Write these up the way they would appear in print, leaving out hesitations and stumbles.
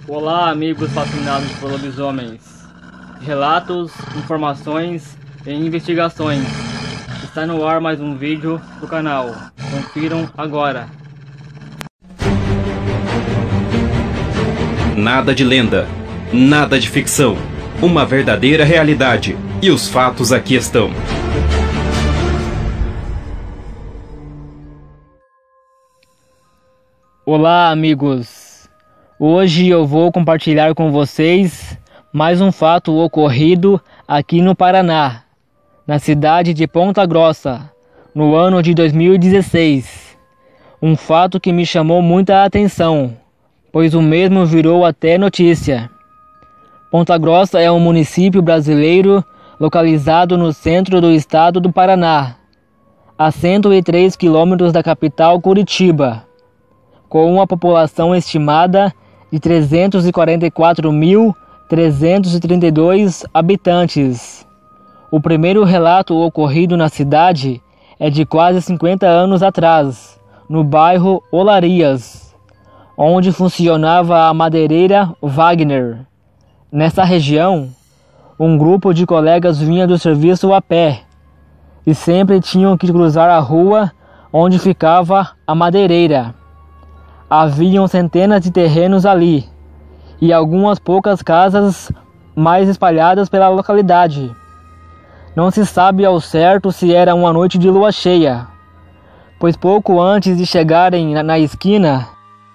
Olá, amigos fascinados por lobisomens. Relatos, informações e investigações. Está no ar mais um vídeo do canal. Confiram agora. Nada de lenda, nada de ficção. Uma verdadeira realidade. E os fatos aqui estão. Olá, amigos. Hoje eu vou compartilhar com vocês mais um fato ocorrido aqui no Paraná, na cidade de Ponta Grossa, no ano de 2016. Um fato que me chamou muita atenção, pois o mesmo virou até notícia. Ponta Grossa é um município brasileiro localizado no centro do estado do Paraná, a 103 quilômetros da capital Curitiba, com uma população estimada de 344.332 habitantes. O primeiro relato ocorrido na cidade é de quase 50 anos atrás, no bairro Olarias, onde funcionava a madeireira Wagner. Nessa região, um grupo de colegas vinha do serviço a pé e sempre tinham que cruzar a rua onde ficava a madeireira. Haviam centenas de terrenos ali e algumas poucas casas mais espalhadas pela localidade. Não se sabe ao certo se era uma noite de lua cheia, pois pouco antes de chegarem na esquina,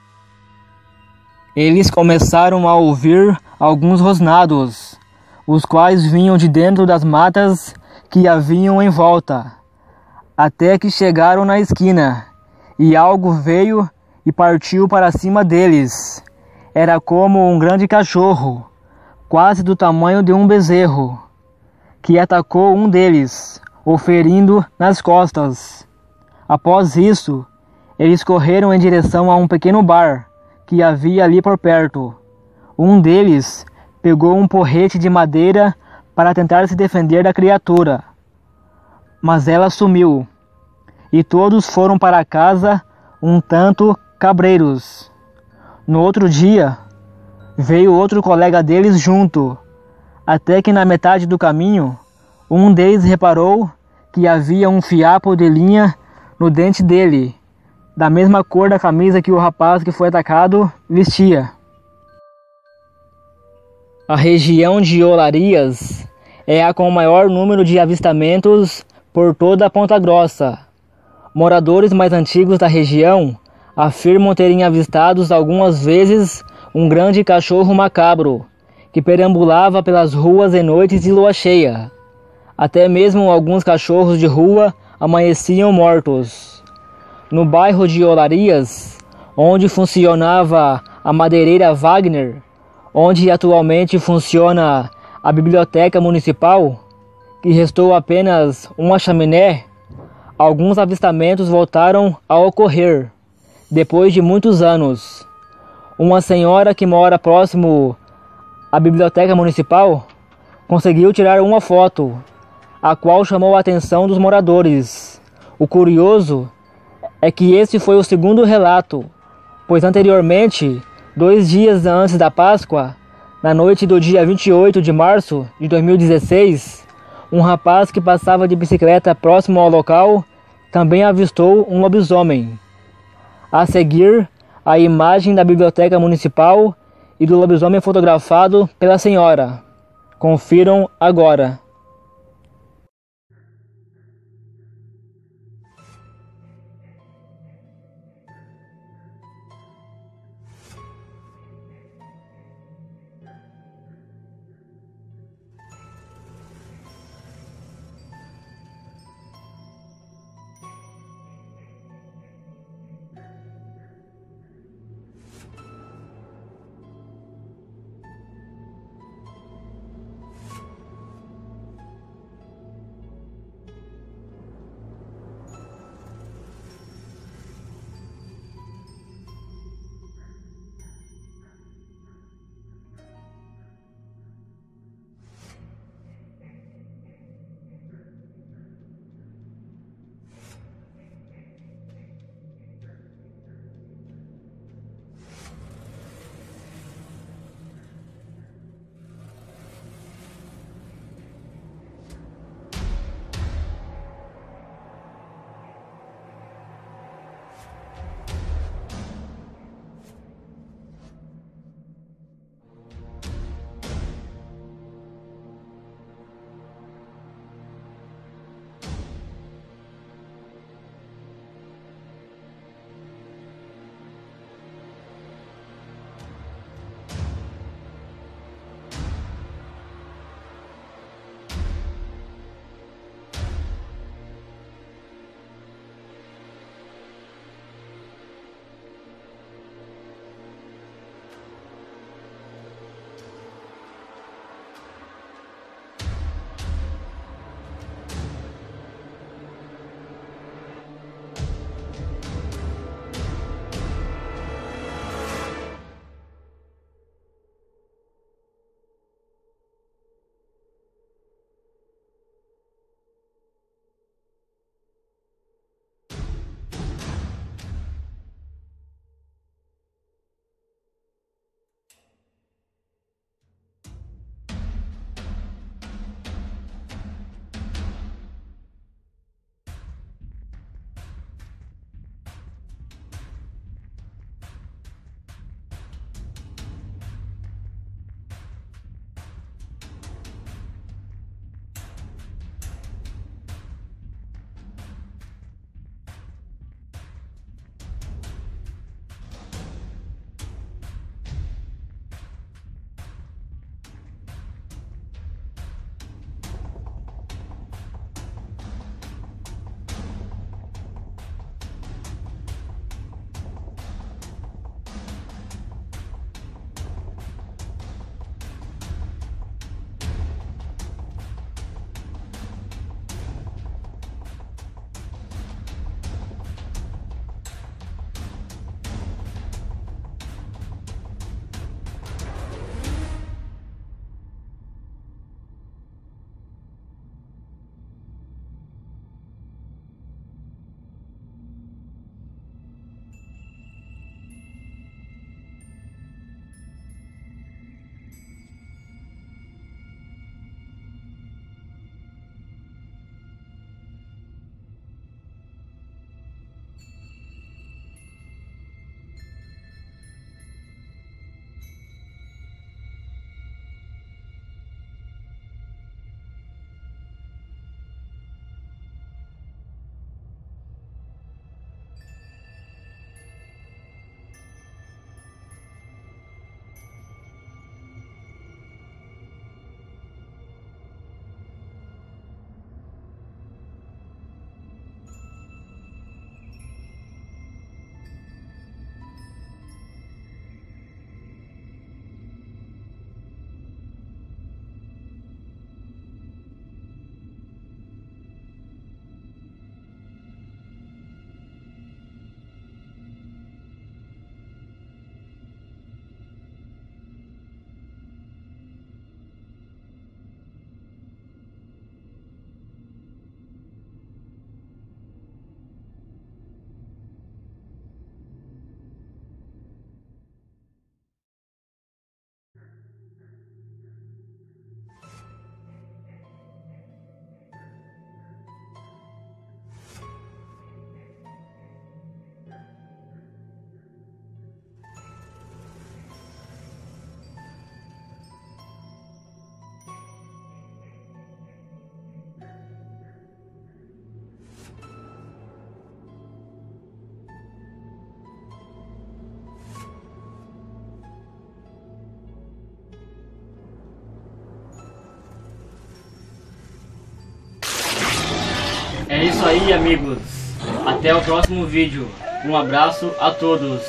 eles começaram a ouvir alguns rosnados, os quais vinham de dentro das matas que haviam em volta, até que chegaram na esquina, e algo veio e partiu para cima deles. Era como um grande cachorro, quase do tamanho de um bezerro, que atacou um deles, o ferindo nas costas. Após isso, eles correram em direção a um pequeno bar que havia ali por perto. Um deles pegou um porrete de madeira para tentar se defender da criatura, mas ela sumiu, e todos foram para casa um tanto cabreiros. No outro dia, veio outro colega deles junto, até que na metade do caminho, um deles reparou que havia um fiapo de linha no dente dele, da mesma cor da camisa que o rapaz que foi atacado vestia. A região de Olarias é a com o maior número de avistamentos por toda a Ponta Grossa. Moradores mais antigos da região afirmam terem avistado algumas vezes um grande cachorro macabro que perambulava pelas ruas em noites de lua cheia. Até mesmo alguns cachorros de rua amanheciam mortos. No bairro de Olarias, onde funcionava a madeireira Wagner, onde atualmente funciona a biblioteca municipal, que restou apenas uma chaminé, alguns avistamentos voltaram a ocorrer, depois de muitos anos. Uma senhora que mora próximo à biblioteca municipal conseguiu tirar uma foto, a qual chamou a atenção dos moradores. O curioso é que esse foi o segundo relato, pois anteriormente, 2 dias antes da Páscoa, na noite do dia 28 de março de 2016, um rapaz que passava de bicicleta próximo ao local também avistou um lobisomem. A seguir, a imagem da biblioteca municipal e do lobisomem fotografado pela senhora. Confiram agora. É isso aí, amigos. Até o próximo vídeo. Um abraço a todos.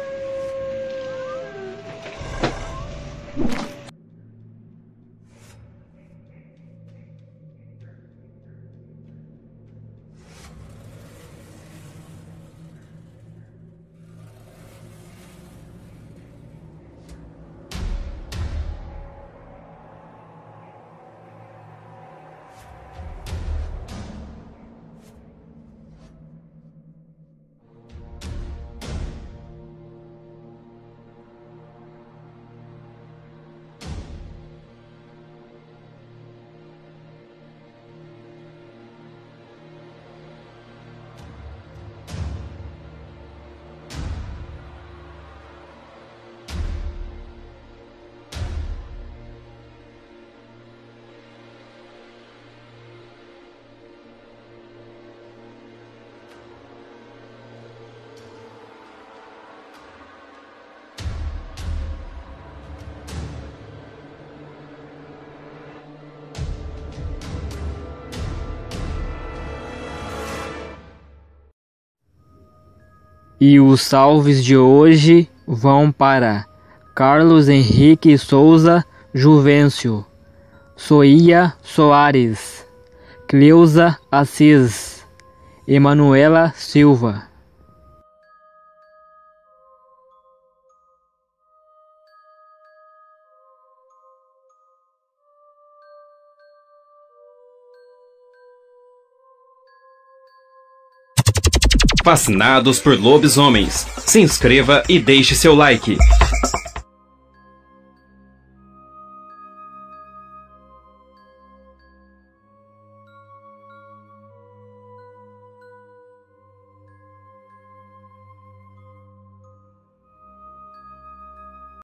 E os salves de hoje vão para Carlos Henrique Souza Juvencio, Soia Soares, Cleusa Assis, Emanuela Silva. Fascinados por lobisomens? Se inscreva e deixe seu like.